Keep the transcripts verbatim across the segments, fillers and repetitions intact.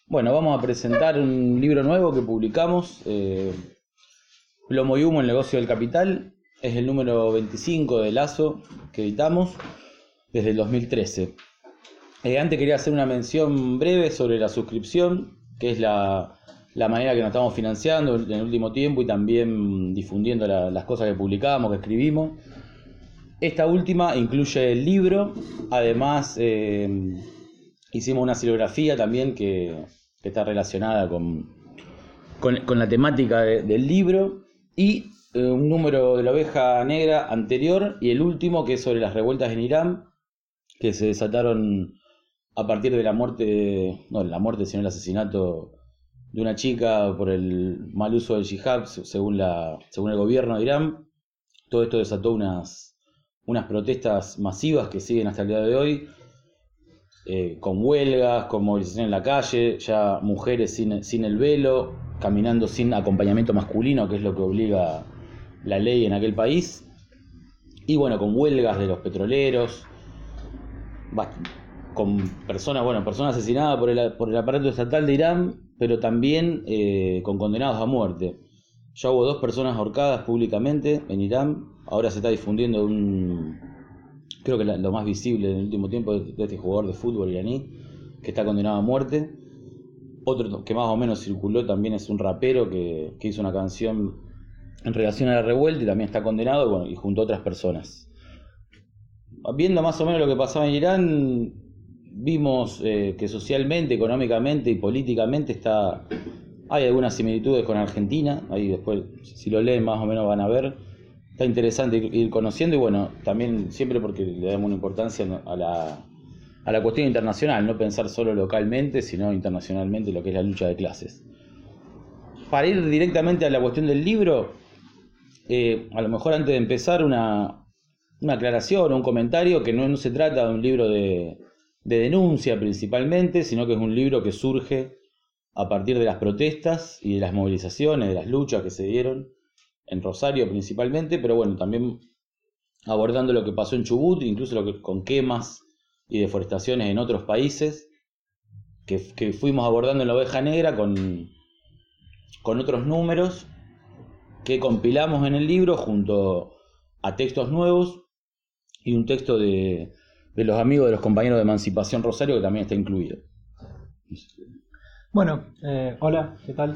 Bueno, vamos a presentar un libro nuevo que publicamos, eh, Plomo y Humo, el negocio del capital. Es el número veinticinco de Lazo que editamos desde el dos mil trece. Eh, antes quería hacer una mención breve sobre la suscripción, que es la, la manera que nos estamos financiando en el último tiempo y también difundiendo la, las cosas que publicamos, que escribimos. Esta última incluye el libro, además eh, hicimos una silografía también que, que está relacionada con, con, con la temática de, del libro, y eh, un número de la oveja negra anterior y el último, que es sobre las revueltas en Irán, que se desataron a partir de la muerte, no la muerte, sino el asesinato de una chica por el mal uso del yihad, según, la, según el gobierno de Irán. Todo esto desató unas, unas protestas masivas que siguen hasta el día de hoy, eh, con huelgas, con movilización en la calle, ya mujeres sin, sin el velo, caminando sin acompañamiento masculino, que es lo que obliga la ley en aquel país, y bueno, con huelgas de los petroleros, con personas, bueno, personas asesinadas por el, por el aparato estatal de Irán, pero también eh, con condenados a muerte. Ya hubo dos personas ahorcadas públicamente en Irán. Ahora se está difundiendo un, creo que la, lo más visible en el último tiempo de, de este jugador de fútbol iraní que está condenado a muerte. Otro que más o menos circuló también es un rapero que, que hizo una canción en relación a la revuelta y también está condenado, y, bueno, y junto a otras personas. Viendo más o menos lo que pasaba en Irán, vimos eh, que socialmente, económicamente y políticamente está, hay algunas similitudes con Argentina. Ahí después, si lo leen más o menos van a ver. Está interesante ir, ir conociendo, y bueno, también siempre porque le damos una importancia a la, a la cuestión internacional, no pensar solo localmente, sino internacionalmente lo que es la lucha de clases. Para ir directamente a la cuestión del libro, eh, a lo mejor antes de empezar una, una aclaración o un comentario, que no, no se trata de un libro de, de denuncia principalmente, sino que es un libro que surge a partir de las protestas y de las movilizaciones, de las luchas que se dieron en Rosario principalmente, pero bueno, también abordando lo que pasó en Chubut, incluso lo que, con quemas y deforestaciones en otros países, que, que fuimos abordando en la oveja negra con, con otros números que compilamos en el libro junto a textos nuevos y un texto de, de los amigos de los compañeros de Emancipación Rosario, que también está incluido. Bueno, eh, hola, ¿qué tal?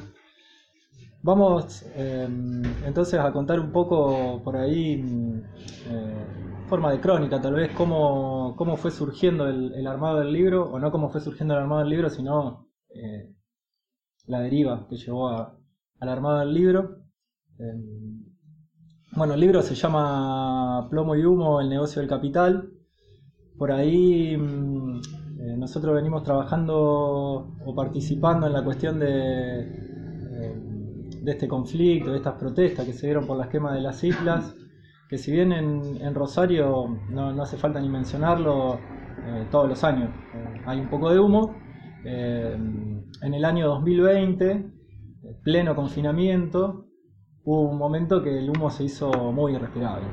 Vamos eh, entonces a contar un poco por ahí, eh, forma de crónica tal vez, cómo, cómo fue surgiendo el, el armado del libro, o no cómo fue surgiendo el armado del libro, sino eh, la deriva que llevó a, al armado del libro. Eh, bueno, el libro se llama Plomo y Humo, el negocio del capital. Por ahí eh, nosotros venimos trabajando o participando en la cuestión de... Eh, de este conflicto, de estas protestas que se dieron por las quemas de las islas, que si bien en, en Rosario no, no hace falta ni mencionarlo, eh, todos los años eh, hay un poco de humo. Eh, en el año dos mil veinte, pleno confinamiento, hubo un momento que el humo se hizo muy irrespirable.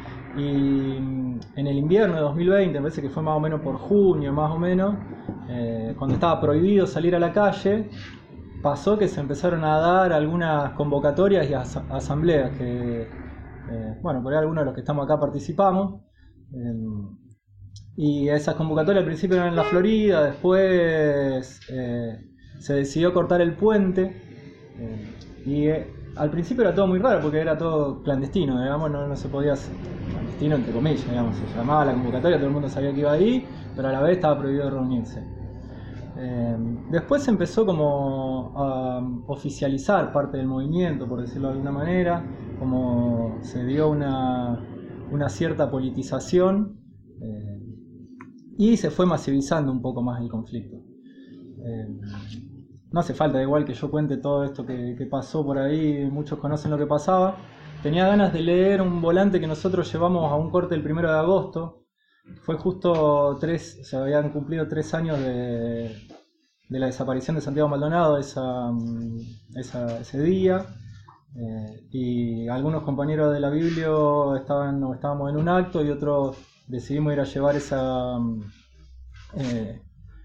Y en el invierno de dos mil veinte, me parece que fue más o menos por junio, más o menos, eh, cuando estaba prohibido salir a la calle, pasó que se empezaron a dar algunas convocatorias y as asambleas que, eh, bueno, por ahí algunos de los que estamos acá participamos. Eh, y esas convocatorias al principio eran en la Florida, después eh, se decidió cortar el puente. Eh, y eh, al principio era todo muy raro porque era todo clandestino, digamos, no, no se podía hacer, clandestino entre comillas, digamos, se llamaba la convocatoria, todo el mundo sabía que iba ahí, pero a la vez estaba prohibido reunirse. Eh, después se empezó como a oficializar parte del movimiento, por decirlo de alguna manera, como se dio una, una cierta politización, eh, y se fue masivizando un poco más el conflicto. Eh, no hace falta igual que yo cuente todo esto que, que pasó por ahí, muchos conocen lo que pasaba. Tenía ganas de leer un volante que nosotros llevamos a un corte el primero de agosto. Fue justo tres, se habían cumplido tres años de, de la desaparición de Santiago Maldonado esa, esa, ese día, eh, y algunos compañeros de la Biblia estaban, estábamos en un acto y otros decidimos ir a llevar esa, eh,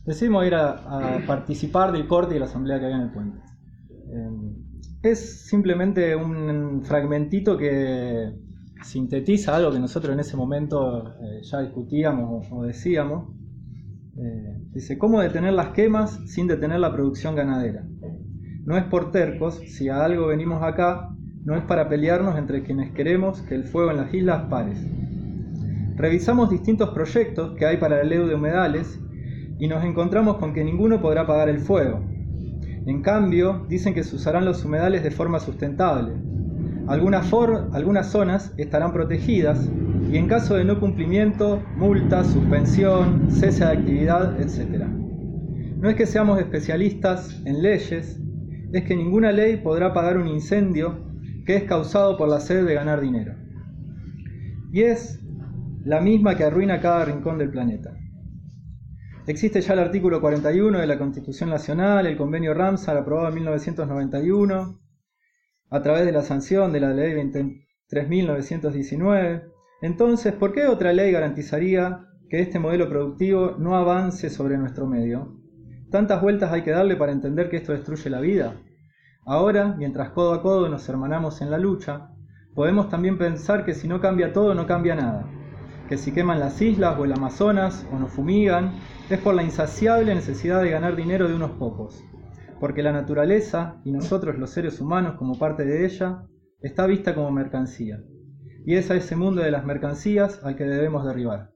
decidimos ir a, a participar del corte y la asamblea que había en el puente. Eh, es simplemente un fragmentito que sintetiza algo que nosotros en ese momento eh, ya discutíamos o, o decíamos. Eh, dice, ¿cómo detener las quemas sin detener la producción ganadera? No es por tercos, si a algo venimos acá, no es para pelearnos entre quienes queremos que el fuego en las islas pare. Revisamos distintos proyectos que hay para el leu de humedales y nos encontramos con que ninguno podrá apagar el fuego. En cambio, dicen que se usarán los humedales de forma sustentable. Algunas, for, algunas zonas estarán protegidas y en caso de no cumplimiento, multa, suspensión, cese de actividad, etcétera. No es que seamos especialistas en leyes, es que ninguna ley podrá apagar un incendio que es causado por la sed de ganar dinero. Y es la misma que arruina cada rincón del planeta. Existe ya el artículo cuarenta y uno de la Constitución Nacional, el convenio Ramsar aprobado en mil novecientos noventa y uno, a través de la sanción de la ley veintitrés mil novecientos diecinueve. Entonces, ¿por qué otra ley garantizaría que este modelo productivo no avance sobre nuestro medio? ¿Tantas vueltas hay que darle para entender que esto destruye la vida? Ahora, mientras codo a codo nos hermanamos en la lucha, podemos también pensar que si no cambia todo, no cambia nada. Que si queman las islas o el Amazonas o nos fumigan, es por la insaciable necesidad de ganar dinero de unos pocos. Porque la naturaleza, y nosotros los seres humanos como parte de ella, está vista como mercancía. Y es a ese mundo de las mercancías al que debemos derribar.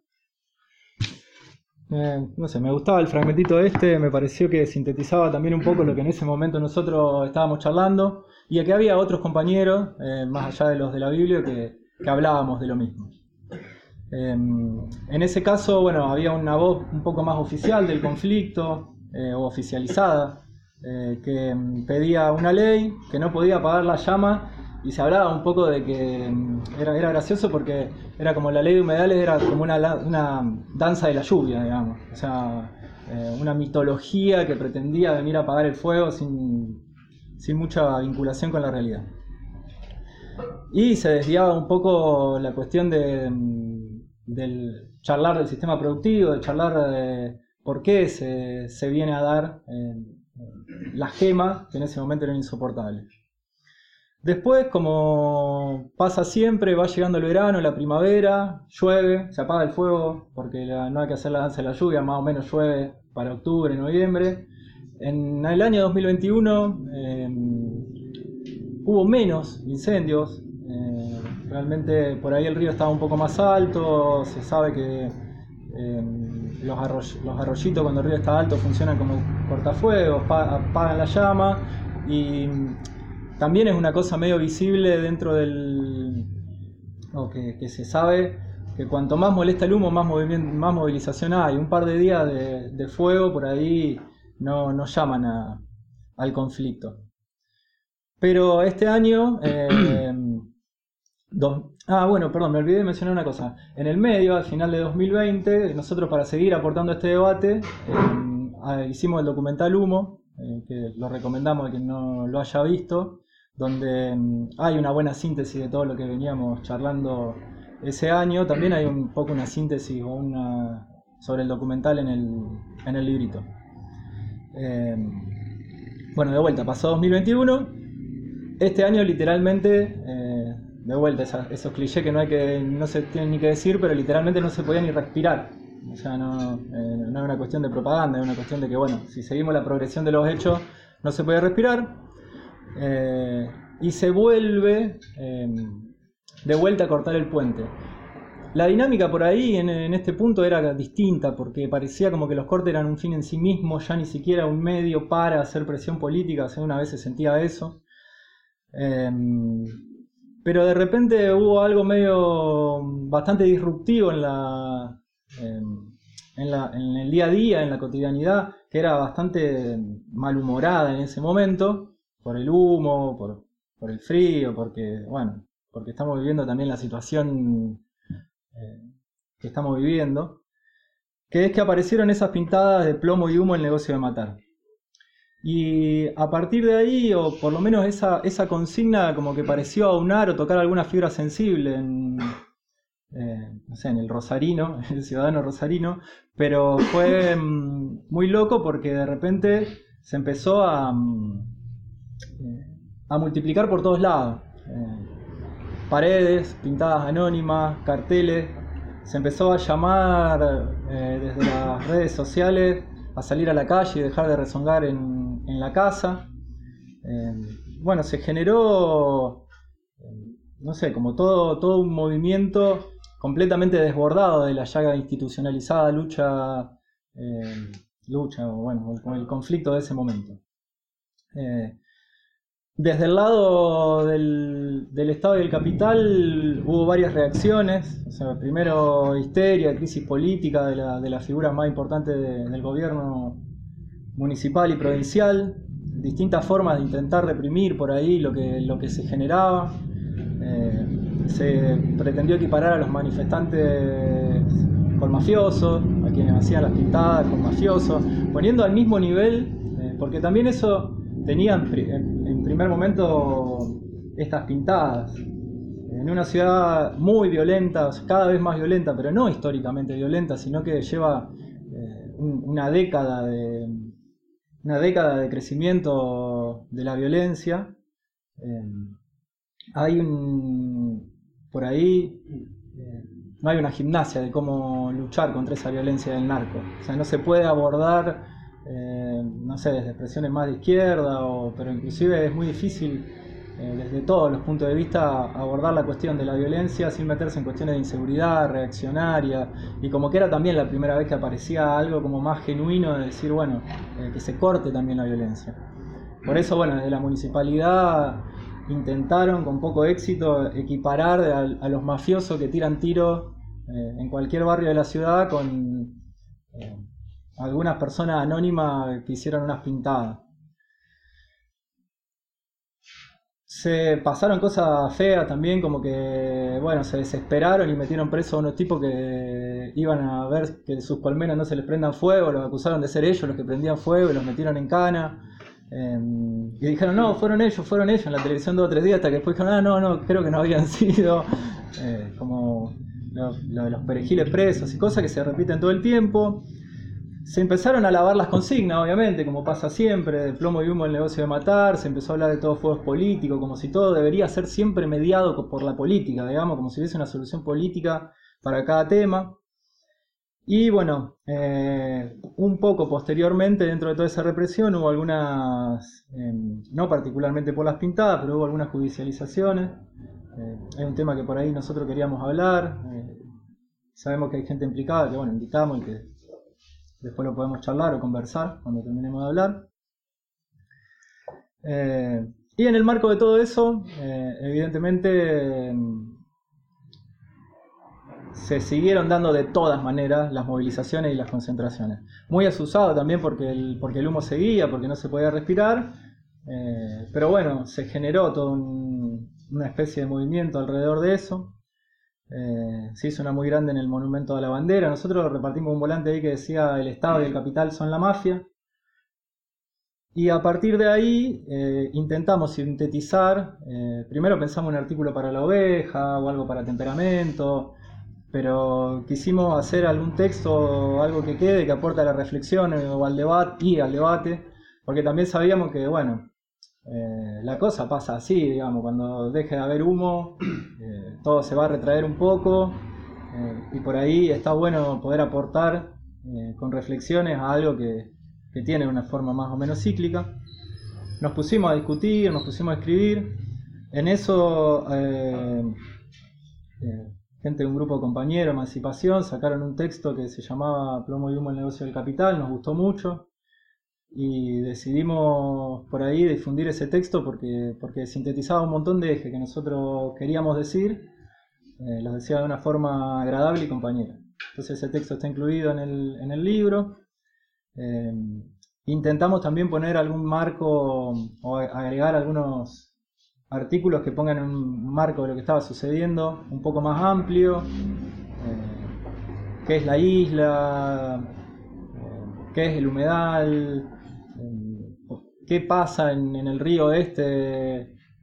Eh, no sé, me gustaba el fragmentito este, me pareció que sintetizaba también un poco lo que en ese momento nosotros estábamos charlando, y que había otros compañeros, eh, más allá de los de la Biblia, que, que hablábamos de lo mismo. Eh, en ese caso, bueno, había una voz un poco más oficial del conflicto, eh, o oficializada, eh, que pedía una ley que no podía apagar la llama, y se hablaba un poco de que era, era gracioso porque era como la ley de humedales, era como una, una danza de la lluvia, digamos, o sea, eh, una mitología que pretendía venir a apagar el fuego sin, sin mucha vinculación con la realidad. Y se desviaba un poco la cuestión de del charlar del sistema productivo, de charlar de por qué se, se viene a dar eh, las quemas, que en ese momento eran insoportables. Después, como pasa siempre, va llegando el verano, la primavera, llueve, se apaga el fuego, porque la, no hay que hacer la danza de la lluvia, más o menos llueve para octubre, noviembre. En el año dos mil veintiuno eh, hubo menos incendios. Eh, realmente por ahí el río estaba un poco más alto, se sabe que eh, los, arroy los arroyitos cuando el río está alto funcionan como cortafuegos, apagan la llama, y también es una cosa medio visible dentro del... o que, que se sabe que cuanto más molesta el humo, más, movimiento, más movilización hay. Un par de días de, de fuego por ahí no, no llaman a, al conflicto. Pero este año... Eh, Dos, ah, bueno, perdón, me olvidé de mencionar una cosa. En el medio, al final de dos mil veinte, nosotros para seguir aportando a este debate, eh, hicimos el documental Humo, eh, que lo recomendamos a quien no lo haya visto, donde eh, hay una buena síntesis de todo lo que veníamos charlando ese año. También hay un poco una síntesis o una sobre el documental en el, en el librito. Eh, bueno, de vuelta, pasó dos mil veintiuno. Este año literalmente... Eh, de vuelta, esos, esos clichés que no hay que no se tienen ni que decir, pero literalmente no se podía ni respirar. O sea, no, eh, no es una cuestión de propaganda, es una cuestión de que, bueno, si seguimos la progresión de los hechos, no se puede respirar. Eh, y se vuelve eh, de vuelta a cortar el puente. La dinámica por ahí, en, en este punto, era distinta, porque parecía como que los cortes eran un fin en sí mismo, ya ni siquiera un medio para hacer presión política. O sea, una vez se sentía eso. Eh, Pero de repente hubo algo medio bastante disruptivo en, la, en, en, la, en el día a día, en la cotidianidad, que era bastante malhumorada en ese momento, por el humo, por, por el frío, porque, bueno, porque estamos viviendo también la situación eh, que estamos viviendo, que es que aparecieron esas pintadas de plomo y humo, el negocio de matar. Y a partir de ahí, o por lo menos esa, esa consigna como que pareció aunar o tocar alguna fibra sensible en, eh, no sé, en el rosarino, el ciudadano rosarino, pero fue mm, muy loco porque de repente se empezó a, mm, eh, a multiplicar por todos lados. Eh, paredes pintadas anónimas, carteles, se empezó a llamar eh, desde las redes sociales a salir a la calle y dejar de rezongar en, en la casa. Eh, bueno, se generó, eh, no sé, como todo, todo un movimiento completamente desbordado de la llaga institucionalizada lucha, eh, lucha, o bueno, con el conflicto de ese momento. Eh, Desde el lado del, del Estado y del capital hubo varias reacciones. O sea, primero histeria, crisis política de la, de las figuras más importantes de, del gobierno municipal y provincial, distintas formas de intentar reprimir por ahí lo que, lo que se generaba. Eh, se pretendió equiparar a los manifestantes con mafiosos, a quienes hacían las pintadas con mafiosos, poniendo al mismo nivel, eh, porque también eso tenían en primer momento estas pintadas en una ciudad muy violenta, cada vez más violenta, pero no históricamente violenta, sino que lleva eh, un, una década de una década de crecimiento de la violencia. Eh, hay un por ahí eh, no hay una gimnasia de cómo luchar contra esa violencia del narco. O sea, no se puede abordar Eh, no sé, desde expresiones más de izquierda, o, pero inclusive es muy difícil eh, desde todos los puntos de vista abordar la cuestión de la violencia sin meterse en cuestiones de inseguridad reaccionaria, y como que era también la primera vez que aparecía algo como más genuino de decir, bueno, eh, que se corte también la violencia. Por eso, bueno, desde la municipalidad intentaron con poco éxito equiparar a, a los mafiosos que tiran tiros eh, en cualquier barrio de la ciudad con eh, algunas personas anónimas que hicieron unas pintadas. Se pasaron cosas feas también, como que, bueno, se desesperaron y metieron preso a unos tipos que iban a ver que sus colmenas no se les prendan fuego, los acusaron de ser ellos los que prendían fuego y los metieron en cana. Eh, y dijeron, no, fueron ellos, fueron ellos, en la televisión dos o tres días, hasta que después dijeron, ah, no, no, creo que no habían sido. Eh, como lo, lo de los perejiles presos y cosas que se repiten todo el tiempo. Se empezaron a lavar las consignas, obviamente, como pasa siempre, de plomo y humo el negocio de matar, se empezó a hablar de todos fuegos políticos, como si todo debería ser siempre mediado por la política, digamos, como si hubiese una solución política para cada tema. Y bueno, eh, un poco posteriormente, dentro de toda esa represión, hubo algunas, eh, no particularmente por las pintadas, pero hubo algunas judicializaciones. Eh, hay un tema que por ahí nosotros queríamos hablar, eh, sabemos que hay gente implicada, que bueno, invitamos y que después lo podemos charlar o conversar cuando terminemos de hablar. Eh, y en el marco de todo eso, eh, evidentemente, eh, se siguieron dando de todas maneras las movilizaciones y las concentraciones. Muy asusado también porque el, porque el humo seguía, porque no se podía respirar. Eh, pero bueno, se generó toda un, una especie de movimiento alrededor de eso. Eh, se hizo una muy grande en el Monumento a la Bandera. Nosotros repartimos un volante ahí que decía: el Estado y el capital son la mafia. Y a partir de ahí eh, intentamos sintetizar. Eh, primero pensamos un artículo para La Oveja o algo para Temperamento, pero quisimos hacer algún texto o algo que quede, que aporte a la reflexión o al debate, y al debate, porque también sabíamos que, bueno, Eh, la cosa pasa así, digamos, cuando deje de haber humo, eh, todo se va a retraer un poco, eh, y por ahí está bueno poder aportar eh, con reflexiones a algo que, que tiene una forma más o menos cíclica. Nos pusimos a discutir, nos pusimos a escribir. En eso, eh, eh, gente de un grupo de compañeros, Emancipación, sacaron un texto que se llamaba Plomo y humo, el negocio del capital, nos gustó mucho. Y decidimos por ahí difundir ese texto porque, porque sintetizaba un montón de ejes que nosotros queríamos decir, eh, los decía de una forma agradable y compañera. Entonces ese texto está incluido en el, en el libro. Eh, intentamos también poner algún marco o agregar algunos artículos que pongan un marco de lo que estaba sucediendo un poco más amplio. Eh, ¿Qué es la isla? Eh, ¿Qué es el humedal? ¿Qué pasa en, en el río este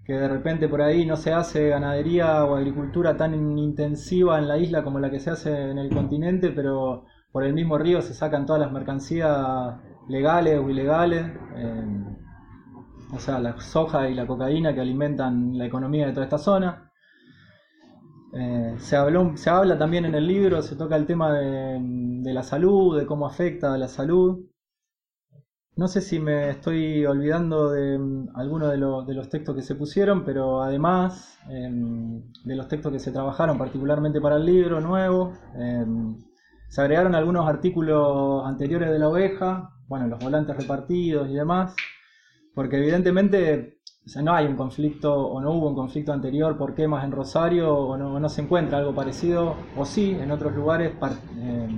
que de repente por ahí no se hace ganadería o agricultura tan intensiva en la isla como la que se hace en el continente, pero por el mismo río se sacan todas las mercancías legales o ilegales, eh, o sea, la soja y la cocaína que alimentan la economía de toda esta zona. Eh, se, habló, se habla también en el libro, se toca el tema de, de la salud, de cómo afecta a la salud. No sé si me estoy olvidando de um, alguno de, lo, de los textos que se pusieron, pero además eh, de los textos que se trabajaron particularmente para el libro nuevo, eh, se agregaron algunos artículos anteriores de la oveja, bueno, los volantes repartidos y demás, porque evidentemente, o sea, no hay un conflicto o no hubo un conflicto anterior por quemas en Rosario, o no, no se encuentra algo parecido, o sí, en otros lugares. Eh,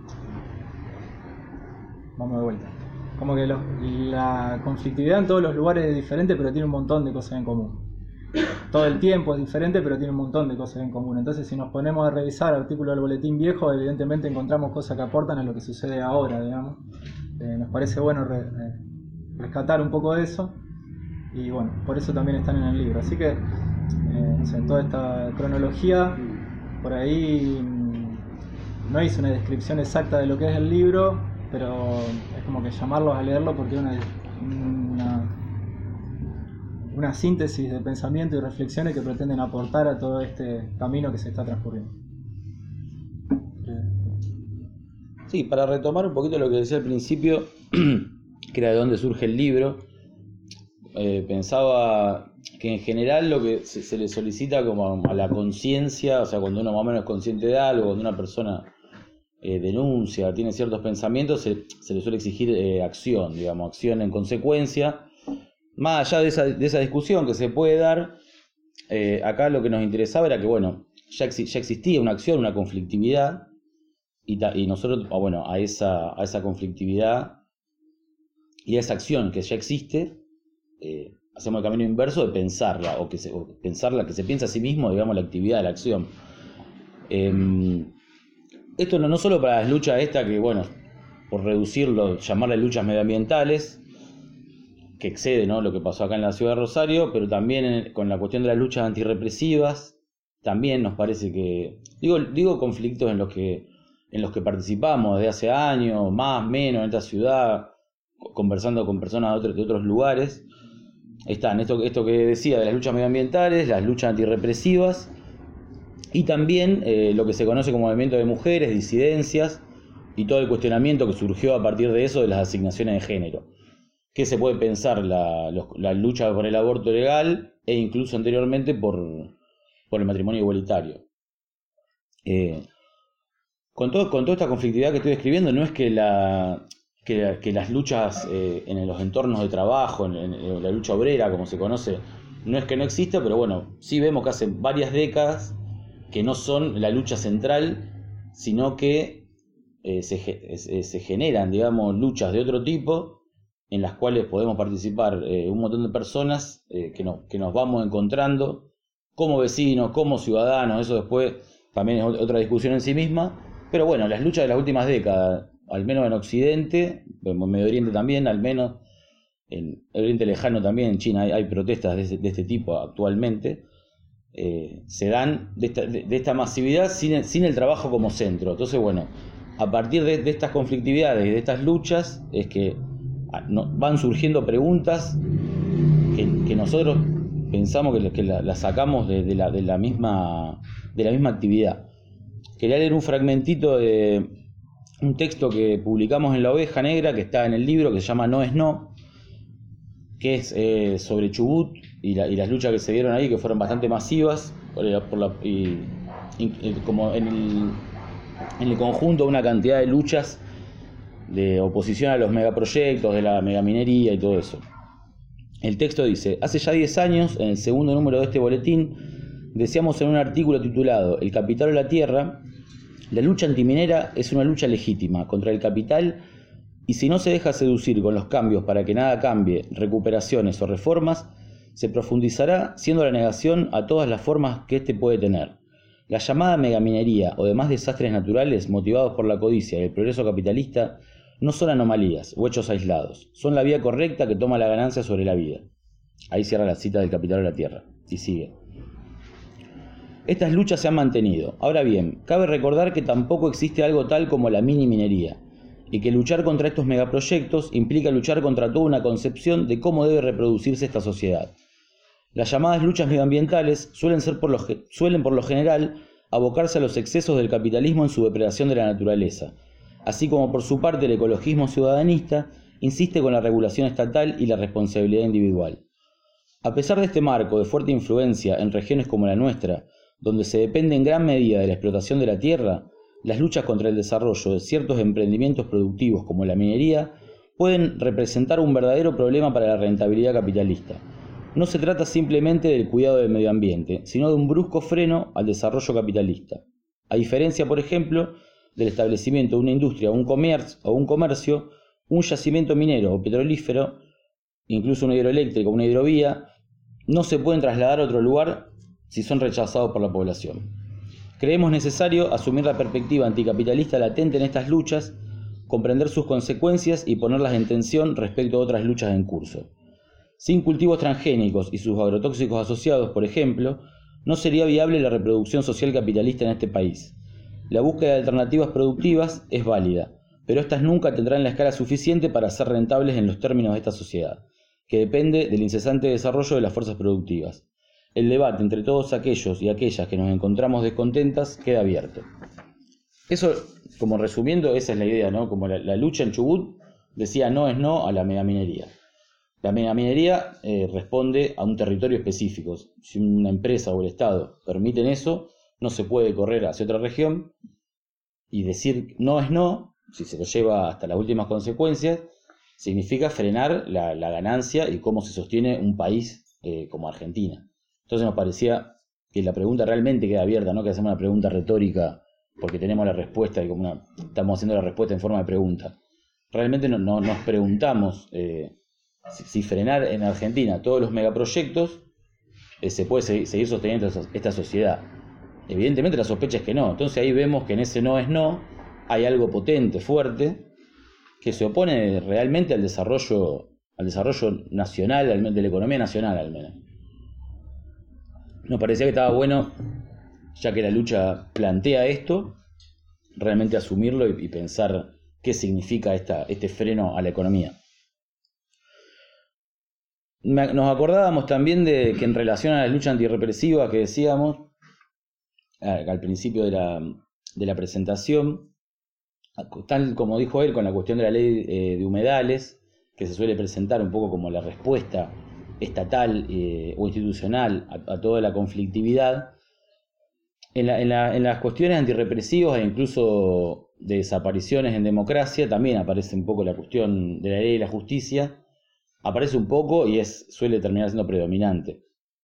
vamos de vuelta. Como que los, la conflictividad en todos los lugares es diferente, pero tiene un montón de cosas en común. Todo el tiempo es diferente, pero tiene un montón de cosas en común. Entonces, si nos ponemos a revisar artículos del boletín viejo, evidentemente encontramos cosas que aportan a lo que sucede ahora, digamos. Eh, nos parece bueno re, eh, rescatar un poco de eso. Y bueno, por eso también están en el libro. Así que, eh, no sé, toda esta cronología, por ahí mmm, no hice una descripción exacta de lo que es el libro, pero es como que llamarlos a leerlo porque es una, una, una síntesis de pensamiento y reflexiones que pretenden aportar a todo este camino que se está transcurriendo. Sí, para retomar un poquito lo que decía al principio, que era de dónde surge el libro, eh, pensaba que en general lo que se, se le solicita como a la conciencia, o sea, cuando uno más o menos es consciente de algo, cuando una persona eh, denuncia, tiene ciertos pensamientos, se, se le suele exigir eh, acción, digamos, acción en consecuencia. Más allá de esa, de esa discusión que se puede dar, eh, acá lo que nos interesaba era que, bueno, ya, ex, ya existía una acción, una conflictividad, y, ta, y nosotros, bueno, a esa, a esa conflictividad y a esa acción que ya existe, eh, hacemos el camino inverso de pensarla, o que se, o pensarla, que se piensa a sí mismo, digamos, la actividad, la acción. Eh, esto no, no solo para las luchas esta que, bueno, por reducirlo, llamarle luchas medioambientales, que excede, ¿no?, lo que pasó acá en la ciudad de Rosario, pero también en, con la cuestión de las luchas antirrepresivas, también nos parece que, digo, digo conflictos en los que, en los que participamos desde hace años, más, menos, en esta ciudad, conversando con personas de otros, de otros lugares, están esto, esto que decía de las luchas medioambientales, las luchas antirrepresivas, y también eh, lo que se conoce como movimiento de mujeres, disidencias, y todo el cuestionamiento que surgió a partir de eso de las asignaciones de género. ¿Qué se puede pensar la, los, la lucha por el aborto legal e incluso anteriormente por, por el matrimonio igualitario? Eh, con, todo, con toda esta conflictividad que estoy describiendo, no es que, la, que, que las luchas eh, en los entornos de trabajo, en, en la lucha obrera, como se conoce, no es que no exista, pero bueno, sí vemos que hace varias décadas que no son la lucha central, sino que eh, se, se, se generan, digamos, luchas de otro tipo, en las cuales podemos participar eh, un montón de personas eh, que, no, que nos vamos encontrando como vecinos, como ciudadanos. Eso después también es otra discusión en sí misma, pero bueno, las luchas de las últimas décadas, al menos en Occidente, en Medio Oriente también, al menos en el Oriente Lejano también, en China hay, hay protestas de, de este tipo actualmente, eh, se dan de esta, de, de esta masividad sin, sin el trabajo como centro. Entonces, bueno, a partir de, de estas conflictividades y de estas luchas es que no, van surgiendo preguntas que, que nosotros pensamos que, que las la sacamos de, de, la, de, la misma, de la misma actividad. Quería leer un fragmentito de un texto que publicamos en La Oveja Negra, que está en el libro, que se llama No es No, que es eh, sobre Chubut y, la, y las luchas que se dieron ahí, que fueron bastante masivas, por la, por la, y, y, como en el, en el conjunto una cantidad de luchas de oposición a los megaproyectos, de la megaminería y todo eso. El texto dice: hace ya diez años, en el segundo número de este boletín, decíamos en un artículo titulado El capital o la tierra, la lucha antiminera es una lucha legítima contra el capital, y si no se deja seducir con los cambios para que nada cambie, recuperaciones o reformas, se profundizará siendo la negación a todas las formas que éste puede tener. La llamada megaminería o demás desastres naturales motivados por la codicia y el progreso capitalista no son anomalías o hechos aislados, son la vía correcta que toma la ganancia sobre la vida. Ahí cierra la cita del Capital de la Tierra y sigue. Estas luchas se han mantenido. Ahora bien, cabe recordar que tampoco existe algo tal como la mini minería, y que luchar contra estos megaproyectos implica luchar contra toda una concepción de cómo debe reproducirse esta sociedad. Las llamadas luchas medioambientales suelen, ser por lo, suelen por lo general abocarse a los excesos del capitalismo en su depredación de la naturaleza, así como por su parte el ecologismo ciudadanista insiste con la regulación estatal y la responsabilidad individual. A pesar de este marco de fuerte influencia en regiones como la nuestra, donde se depende en gran medida de la explotación de la tierra, las luchas contra el desarrollo de ciertos emprendimientos productivos como la minería pueden representar un verdadero problema para la rentabilidad capitalista. No se trata simplemente del cuidado del medio ambiente, sino de un brusco freno al desarrollo capitalista. A diferencia, por ejemplo, del establecimiento de una industria o un comercio, o un comercio, un yacimiento minero o petrolífero, incluso una hidroeléctrica o una hidrovía, no se pueden trasladar a otro lugar si son rechazados por la población. Creemos necesario asumir la perspectiva anticapitalista latente en estas luchas, comprender sus consecuencias y ponerlas en tensión respecto a otras luchas en curso. Sin cultivos transgénicos y sus agrotóxicos asociados, por ejemplo, no sería viable la reproducción social capitalista en este país. La búsqueda de alternativas productivas es válida, pero estas nunca tendrán la escala suficiente para ser rentables en los términos de esta sociedad, que depende del incesante desarrollo de las fuerzas productivas. El debate entre todos aquellos y aquellas que nos encontramos descontentas queda abierto. Eso, como resumiendo, esa es la idea, ¿no? Como la, la lucha en Chubut decía no es no a la megaminería. La megaminería eh, responde a un territorio específico. Si una empresa o el Estado permiten eso, no se puede correr hacia otra región, y decir no es no, si se lo lleva hasta las últimas consecuencias, significa frenar la, la ganancia y cómo se sostiene un país eh, como Argentina. Entonces nos parecía que la pregunta realmente queda abierta, no que hacemos una pregunta retórica porque tenemos la respuesta y como una, estamos haciendo la respuesta en forma de pregunta. Realmente no, no, nos preguntamos eh, si, si frenar en Argentina todos los megaproyectos eh, se puede seguir, seguir sosteniendo esta, esta sociedad. Evidentemente la sospecha es que no. Entonces ahí vemos que en ese no es no hay algo potente, fuerte, que se opone realmente al desarrollo, al desarrollo nacional, de la economía nacional al menos. Nos parecía que estaba bueno, ya que la lucha plantea esto, realmente asumirlo y, y pensar qué significa esta, este freno a la economía. Nos acordábamos también de que en relación a la lucha antirrepresiva que decíamos al principio de la, de la presentación, tal como dijo él con la cuestión de la ley eh, de humedales, que se suele presentar un poco como la respuesta estatal eh, o institucional a, a toda la conflictividad, en, la, en, la, en las cuestiones antirrepresivas e incluso de desapariciones en democracia también aparece un poco la cuestión de la ley y la justicia, aparece un poco y es, suele terminar siendo predominante.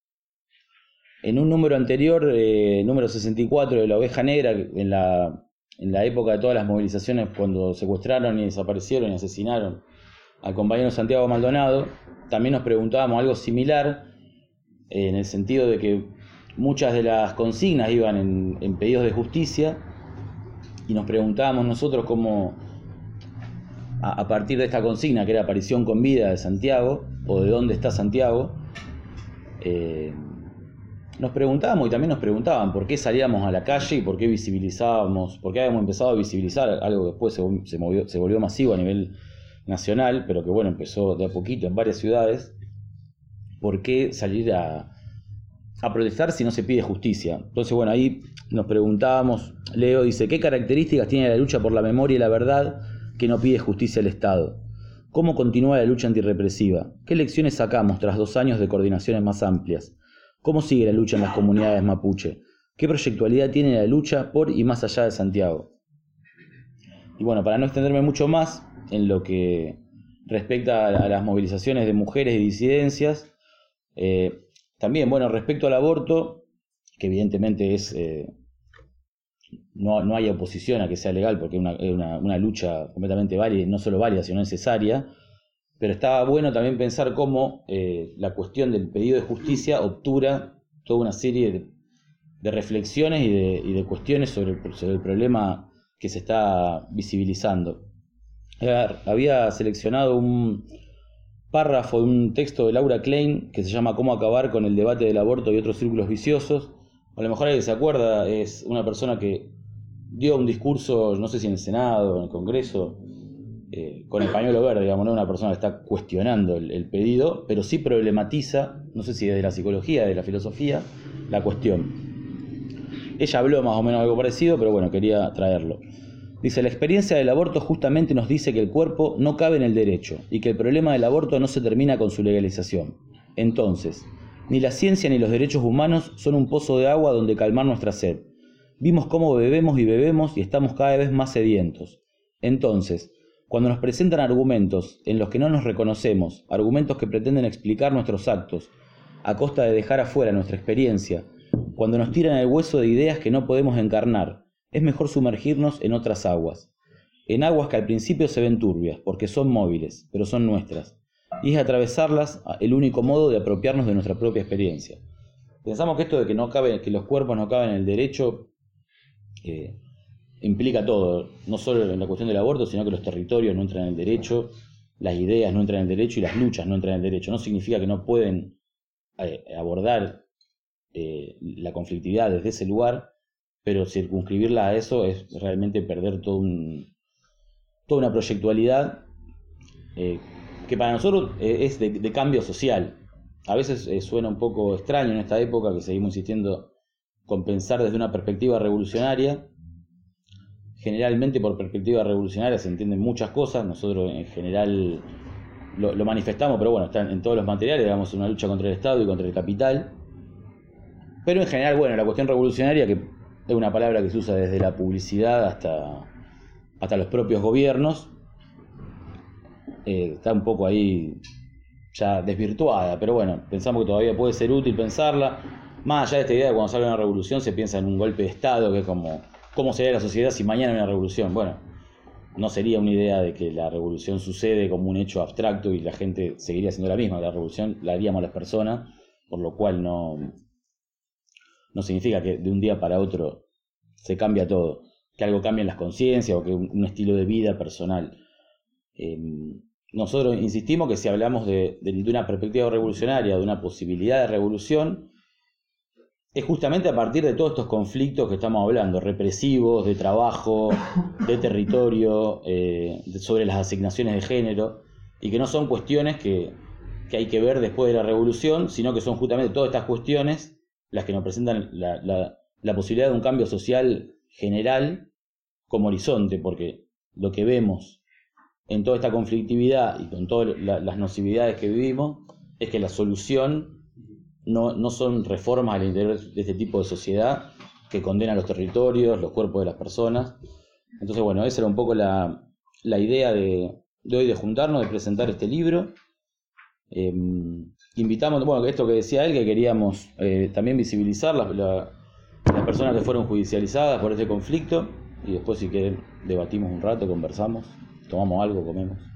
En un número anterior, eh, número sesenta y cuatro de la Oveja Negra, en la, en la época de todas las movilizaciones cuando secuestraron y desaparecieron y asesinaron al compañero Santiago Maldonado, también nos preguntábamos algo similar, eh, en el sentido de que muchas de las consignas iban en, en pedidos de justicia, y nos preguntábamos nosotros cómo, a, a partir de esta consigna, que era aparición con vida de Santiago, o de dónde está Santiago, eh, nos preguntábamos y también nos preguntaban por qué salíamos a la calle y por qué visibilizábamos, por qué habíamos empezado a visibilizar algo que después se, se, movió, se volvió masivo a nivel nacional, pero que bueno, empezó de a poquito en varias ciudades. ¿Por qué salir a, a protestar si no se pide justicia? Entonces bueno, ahí nos preguntábamos, Leo dice, ¿qué características tiene la lucha por la memoria y la verdad que no pide justicia al Estado? ¿Cómo continúa la lucha antirrepresiva? ¿Qué lecciones sacamos tras dos años de coordinaciones más amplias? ¿Cómo sigue la lucha en las comunidades mapuche? ¿Qué proyectualidad tiene la lucha por y más allá de Santiago? Y bueno, para no extenderme mucho más en lo que respecta a las movilizaciones de mujeres y disidencias, eh, también, bueno, respecto al aborto, que evidentemente es eh, no, no hay oposición a que sea legal porque es una, una, una lucha completamente válida, no solo válida, sino necesaria. Pero estaba bueno también pensar cómo eh, la cuestión del pedido de justicia obtura toda una serie de, de reflexiones y de, y de cuestiones sobre el, sobre el problema que se está visibilizando. Había seleccionado un párrafo de un texto de Laura Klein que se llama Cómo acabar con el debate del aborto y otros círculos viciosos. A lo mejor alguien se acuerda, es una persona que dio un discurso, no sé si en el Senado o en el Congreso, eh, con el pañuelo verde, digamos, no una persona que está cuestionando el, el pedido, pero sí problematiza, no sé si desde la psicología, desde la filosofía, la cuestión. Ella habló más o menos algo parecido, pero bueno, quería traerlo. Dice, la experiencia del aborto justamente nos dice que el cuerpo no cabe en el derecho y que el problema del aborto no se termina con su legalización. Entonces, ni la ciencia ni los derechos humanos son un pozo de agua donde calmar nuestra sed. Vimos cómo bebemos y bebemos y estamos cada vez más sedientos. Entonces, cuando nos presentan argumentos en los que no nos reconocemos, argumentos que pretenden explicar nuestros actos, a costa de dejar afuera nuestra experiencia, cuando nos tiran el hueso de ideas que no podemos encarnar, es mejor sumergirnos en otras aguas. En aguas que al principio se ven turbias, porque son móviles, pero son nuestras. Y es atravesarlas el único modo de apropiarnos de nuestra propia experiencia. Pensamos que esto de que, no cabe, que los cuerpos no caben en el derecho eh, implica todo, no solo en la cuestión del aborto, sino que los territorios no entran en el derecho, las ideas no entran en el derecho y las luchas no entran en el derecho. No significa que no pueden eh, abordar eh, la conflictividad desde ese lugar, pero circunscribirla a eso es realmente perder todo un, toda una proyectualidad eh, que para nosotros eh, es de, de cambio social. A veces eh, suena un poco extraño en esta época que seguimos insistiendo con pensar desde una perspectiva revolucionaria. Generalmente por perspectiva revolucionaria se entienden muchas cosas, nosotros en general lo, lo manifestamos, pero bueno, está en, en todos los materiales, digamos, una lucha contra el Estado y contra el capital. Pero en general, bueno, la cuestión revolucionaria, que es una palabra que se usa desde la publicidad hasta, hasta los propios gobiernos, eh, está un poco ahí ya desvirtuada, pero bueno, pensamos que todavía puede ser útil pensarla. Más allá de esta idea de cuando sale una revolución se piensa en un golpe de Estado, que es como, ¿cómo sería la sociedad si mañana hay una revolución? Bueno, no sería una idea de que la revolución sucede como un hecho abstracto y la gente seguiría siendo la misma. La revolución la haríamos las personas, por lo cual no... no significa que de un día para otro se cambia todo, que algo cambie en las conciencias o que un, un estilo de vida personal. Eh, nosotros insistimos que si hablamos de, de, de una perspectiva revolucionaria, de una posibilidad de revolución, es justamente a partir de todos estos conflictos que estamos hablando, represivos, de trabajo, de territorio, eh, de, sobre las asignaciones de género, y que no son cuestiones que, que hay que ver después de la revolución, sino que son justamente todas estas cuestiones las que nos presentan la, la, la posibilidad de un cambio social general como horizonte, porque lo que vemos en toda esta conflictividad y con todas la, las nocividades que vivimos es que la solución no, no son reformas al interior de este tipo de sociedad que condenan los territorios, los cuerpos de las personas. Entonces, bueno, esa era un poco la, la idea de, de hoy, de juntarnos, de presentar este libro. Eh, invitamos, bueno, esto que decía él, que queríamos eh, también visibilizar las, la, las personas que fueron judicializadas por este conflicto, y después si quieren debatimos un rato, conversamos, tomamos algo, comemos.